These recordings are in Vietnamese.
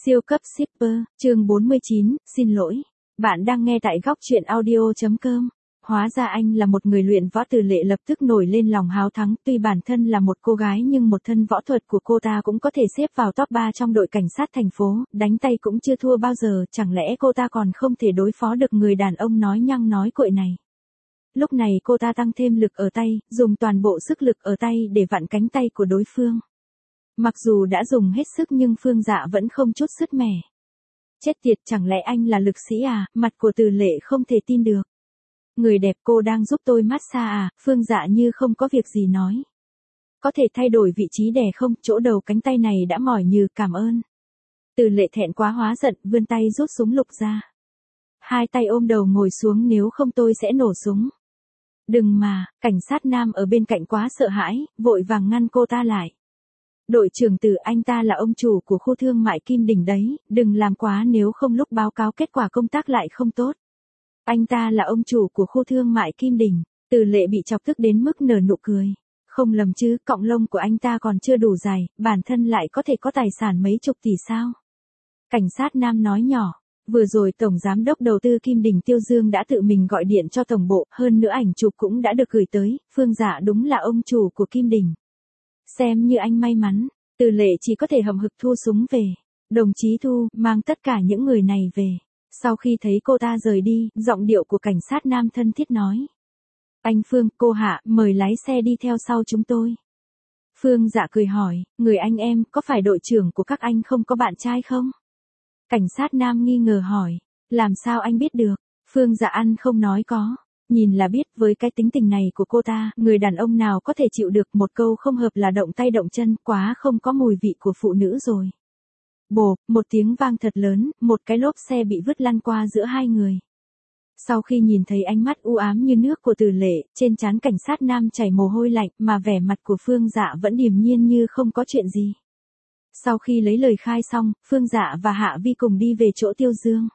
Siêu cấp shipper, chương 49, xin lỗi. Bạn đang nghe tại góc truyện audio.com. Hóa ra anh là một người luyện võ. Từ Lệ lập tức nổi lên lòng háo thắng. Tuy bản thân là một cô gái nhưng một thân võ thuật của cô ta cũng có thể xếp vào top 3 trong đội cảnh sát thành phố. Đánh tay cũng chưa thua bao giờ. Chẳng lẽ cô ta còn không thể đối phó được người đàn ông nói nhăng nói cuội này. Lúc này cô ta tăng thêm lực ở tay, dùng toàn bộ sức lực ở tay để vặn cánh tay của đối phương. Mặc dù đã dùng hết sức nhưng Phương Dạ vẫn không chút sứt mẻ. Chết tiệt, chẳng lẽ anh là lực sĩ à? Mặt của Từ Lệ không thể tin được. Người đẹp, cô đang giúp tôi massage à? Phương Dạ như không có việc gì nói. Có thể thay đổi vị trí đè không? Chỗ đầu cánh tay này đã mỏi nhừ, cảm ơn. Từ Lệ thẹn quá hóa giận, vươn tay rút súng lục ra. Hai tay ôm đầu ngồi xuống, nếu không tôi sẽ nổ súng. Đừng mà, cảnh sát nam ở bên cạnh quá sợ hãi, vội vàng ngăn cô ta lại. Đội trưởng Từ, anh ta là ông chủ của khu thương mại Kim Đình đấy, đừng làm quá nếu không lúc báo cáo kết quả công tác lại không tốt. Anh ta là ông chủ của khu thương mại Kim Đình. Từ Lệ bị chọc tức đến mức nở nụ cười. Không lầm chứ, cọng lông của anh ta còn chưa đủ dài, bản thân lại có thể có tài sản mấy chục tỷ sao? Cảnh sát nam nói nhỏ. Vừa rồi Tổng Giám đốc Đầu tư Kim Đình Tiêu Dương đã tự mình gọi điện cho tổng bộ, hơn nữa ảnh chụp cũng đã được gửi tới, Phương Dạ đúng là ông chủ của Kim Đình. Xem như anh may mắn. Từ Lệ chỉ có thể hậm hực thu súng về. Đồng chí Thu, mang tất cả những người này về. Sau khi thấy cô ta rời đi, giọng điệu của cảnh sát nam thân thiết nói. Anh Phương, cô Hạ, mời lái xe đi theo sau chúng tôi. Phương Dạ cười hỏi, người anh em, có phải đội trưởng của các anh không có bạn trai không? Cảnh sát nam nghi ngờ hỏi, làm sao anh biết được? Phương Dạ ăn không nói có. Nhìn là biết, với cái tính tình này của cô ta, người đàn ông nào có thể chịu được, một câu không hợp là động tay động chân, quá không có mùi vị của phụ nữ rồi. Bộp, một tiếng vang thật lớn, một cái lốp xe bị vứt lăn qua giữa hai người. Sau khi nhìn thấy ánh mắt u ám như nước của Từ Lệ, trên trán cảnh sát nam chảy mồ hôi lạnh, mà vẻ mặt của Phương Dạ vẫn điềm nhiên như không có chuyện gì. Sau khi lấy lời khai xong, Phương Dạ và Hạ Vi cùng đi về chỗ Tiêu Dương.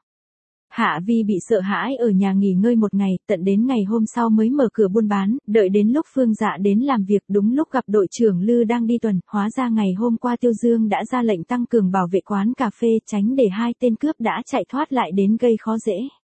Hạ Vi bị sợ hãi ở nhà nghỉ ngơi một ngày, tận đến ngày hôm sau mới mở cửa buôn bán, đợi đến lúc Phương Dạ đến làm việc đúng lúc gặp đội trưởng Lư đang đi tuần, hóa ra ngày hôm qua Tiêu Dương đã ra lệnh tăng cường bảo vệ quán cà phê, tránh để hai tên cướp đã chạy thoát lại đến gây khó dễ.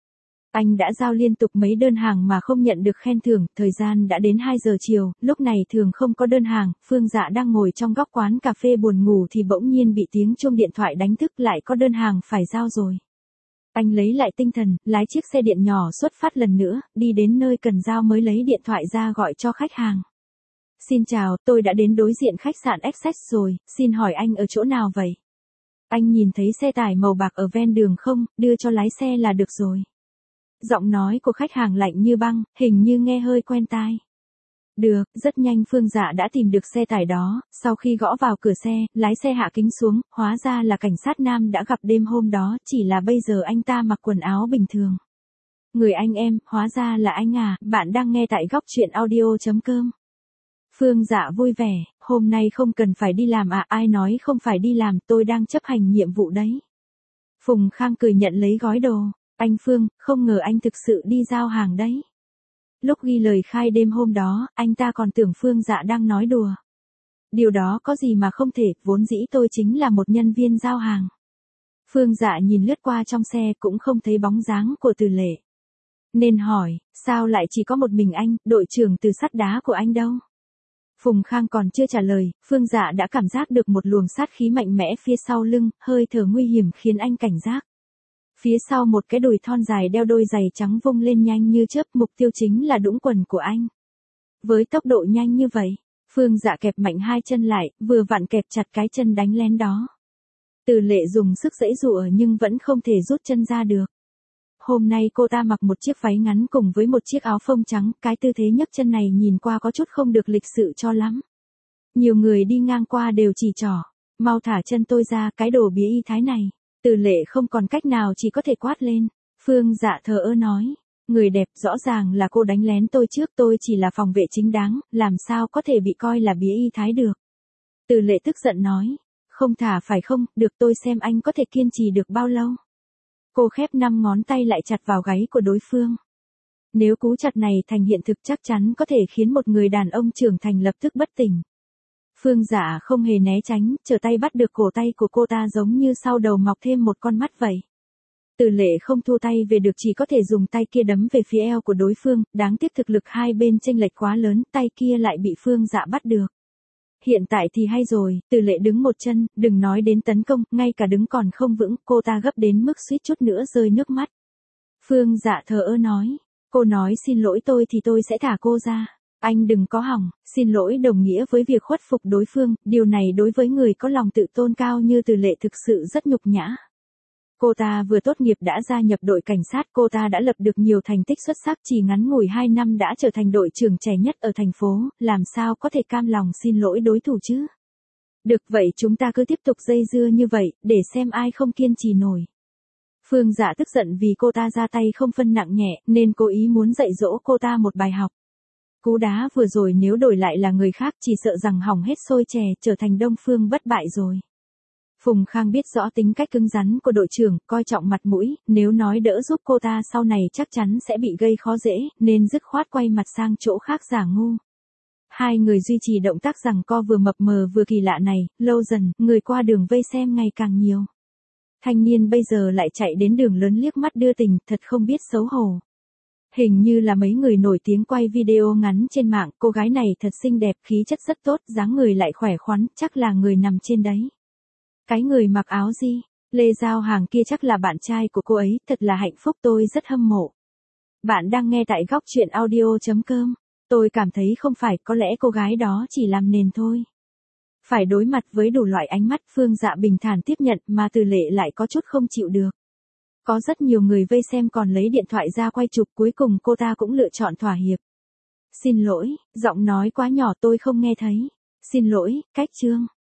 Anh đã giao liên tục mấy đơn hàng mà không nhận được khen thưởng, thời gian đã đến 2 giờ chiều, lúc này thường không có đơn hàng, Phương Dạ đang ngồi trong góc quán cà phê buồn ngủ thì bỗng nhiên bị tiếng chuông điện thoại đánh thức, lại có đơn hàng phải giao rồi. Anh lấy lại tinh thần, lái chiếc xe điện nhỏ xuất phát lần nữa, đi đến nơi cần giao mới lấy điện thoại ra gọi cho khách hàng. Xin chào, tôi đã đến đối diện khách sạn Access rồi, xin hỏi anh ở chỗ nào vậy? Anh nhìn thấy xe tải màu bạc ở ven đường không, đưa cho lái xe là được rồi. Giọng nói của khách hàng lạnh như băng, hình như nghe hơi quen tai. Được, rất nhanh Phương Dạ đã tìm được xe tải đó, sau khi gõ vào cửa xe, lái xe hạ kính xuống, hóa ra là cảnh sát nam đã gặp đêm hôm đó, chỉ là bây giờ anh ta mặc quần áo bình thường. Người anh em, hóa ra là anh à, bạn đang nghe tại góc truyện audio.com. Phương Dạ vui vẻ, hôm nay không cần phải đi làm à, ai nói không phải đi làm, tôi đang chấp hành nhiệm vụ đấy. Phùng Khang cười nhận lấy gói đồ, anh Phương, không ngờ anh thực sự đi giao hàng đấy. Lúc ghi lời khai đêm hôm đó, anh ta còn tưởng Phương Dạ đang nói đùa. Điều đó có gì mà không thể, vốn dĩ tôi chính là một nhân viên giao hàng. Phương Dạ nhìn lướt qua trong xe cũng không thấy bóng dáng của Từ Lệ. Nên hỏi, sao lại chỉ có một mình anh, đội trưởng Từ sắt đá của anh đâu? Phùng Khang còn chưa trả lời, Phương Dạ đã cảm giác được một luồng sát khí mạnh mẽ phía sau lưng, hơi thở nguy hiểm khiến anh cảnh giác. Phía sau một cái đùi thon dài đeo đôi giày trắng vung lên nhanh như chớp, mục tiêu chính là đũng quần của anh. Với tốc độ nhanh như vậy, Phương Dạ kẹp mạnh hai chân lại, vừa vặn kẹp chặt cái chân đánh lén đó. Từ Lệ dùng sức giãy giụa nhưng vẫn không thể rút chân ra được. Hôm nay cô ta mặc một chiếc váy ngắn cùng với một chiếc áo phông trắng, cái tư thế nhấc chân này nhìn qua có chút không được lịch sự cho lắm. Nhiều người đi ngang qua đều chỉ trỏ, mau thả chân tôi ra, cái đồ bía y thái này. Từ Lệ không còn cách nào chỉ có thể quát lên. Phương Dạ thờ ơ nói, người đẹp, rõ ràng là cô đánh lén tôi trước, tôi chỉ là phòng vệ chính đáng, làm sao có thể bị coi là bía y thái được. Từ Lệ tức giận nói, không thả phải không, được, tôi xem anh có thể kiên trì được bao lâu. Cô khép 5 ngón tay lại chặt vào gáy của đối phương. Nếu cú chặt này thành hiện thực chắc chắn có thể khiến một người đàn ông trưởng thành lập tức bất tỉnh. Phương Dạ không hề né tránh, trở tay bắt được cổ tay của cô ta giống như sau đầu mọc thêm một con mắt vậy. Từ Lệ không thua tay về được, chỉ có thể dùng tay kia đấm về phía eo của đối phương, đáng tiếc thực lực hai bên chênh lệch quá lớn, tay kia lại bị Phương Dạ bắt được. Hiện tại thì hay rồi, Từ Lệ đứng một chân, đừng nói đến tấn công, ngay cả đứng còn không vững, cô ta gấp đến mức suýt chút nữa rơi nước mắt. Phương Dạ thờ ơ nói, cô nói xin lỗi tôi thì tôi sẽ thả cô ra. Anh đừng có hỏng, xin lỗi đồng nghĩa với việc khuất phục đối phương, điều này đối với người có lòng tự tôn cao như Từ Lệ thực sự rất nhục nhã. Cô ta vừa tốt nghiệp đã gia nhập đội cảnh sát, cô ta đã lập được nhiều thành tích xuất sắc, chỉ ngắn ngủi 2 năm đã trở thành đội trưởng trẻ nhất ở thành phố, làm sao có thể cam lòng xin lỗi đối thủ chứ? Được vậy chúng ta cứ tiếp tục dây dưa như vậy, để xem ai không kiên trì nổi. Phương Dạ tức giận vì cô ta ra tay không phân nặng nhẹ, nên cố ý muốn dạy dỗ cô ta một bài học. Cú đá vừa rồi nếu đổi lại là người khác chỉ sợ rằng hỏng hết sôi chè, trở thành Đông Phương bất bại rồi. Phùng Khang biết rõ tính cách cứng rắn của đội trưởng, coi trọng mặt mũi, nếu nói đỡ giúp cô ta sau này chắc chắn sẽ bị gây khó dễ, nên dứt khoát quay mặt sang chỗ khác giả ngu. Hai người duy trì động tác giằng co vừa mập mờ vừa kỳ lạ này, lâu dần, người qua đường vây xem ngày càng nhiều. Thanh niên bây giờ lại chạy đến đường lớn liếc mắt đưa tình, thật không biết xấu hổ. Hình như là mấy người nổi tiếng quay video ngắn trên mạng, cô gái này thật xinh đẹp, khí chất rất tốt, dáng người lại khỏe khoắn, chắc là người nằm trên đấy. Cái người mặc áo gì? Lê Giao Hàng kia chắc là bạn trai của cô ấy, thật là hạnh phúc, tôi rất hâm mộ. Bạn đang nghe tại góc truyện audio.com. Tôi cảm thấy không phải, có lẽ cô gái đó chỉ làm nền thôi. Phải đối mặt với đủ loại ánh mắt, Phương Dạ bình thản tiếp nhận, mà Từ Lệ lại có chút không chịu được. Có rất nhiều người vây xem còn lấy điện thoại ra quay chụp, cuối cùng cô ta cũng lựa chọn thỏa hiệp. Xin lỗi, giọng nói quá nhỏ tôi không nghe thấy. Xin lỗi, cách chương.